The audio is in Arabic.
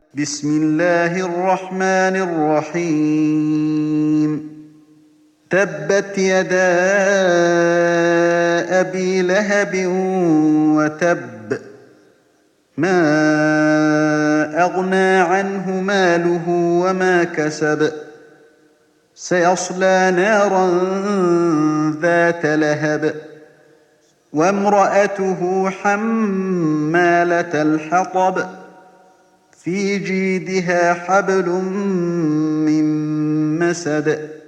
بسم الله الرحمن الرحيم تبت يدا أبي لهب وتب ما أغنى عنه ماله وما كسب سيصلى نارا ذات لهب وامرأته حمالة الحطب في جيدها حبل من مسد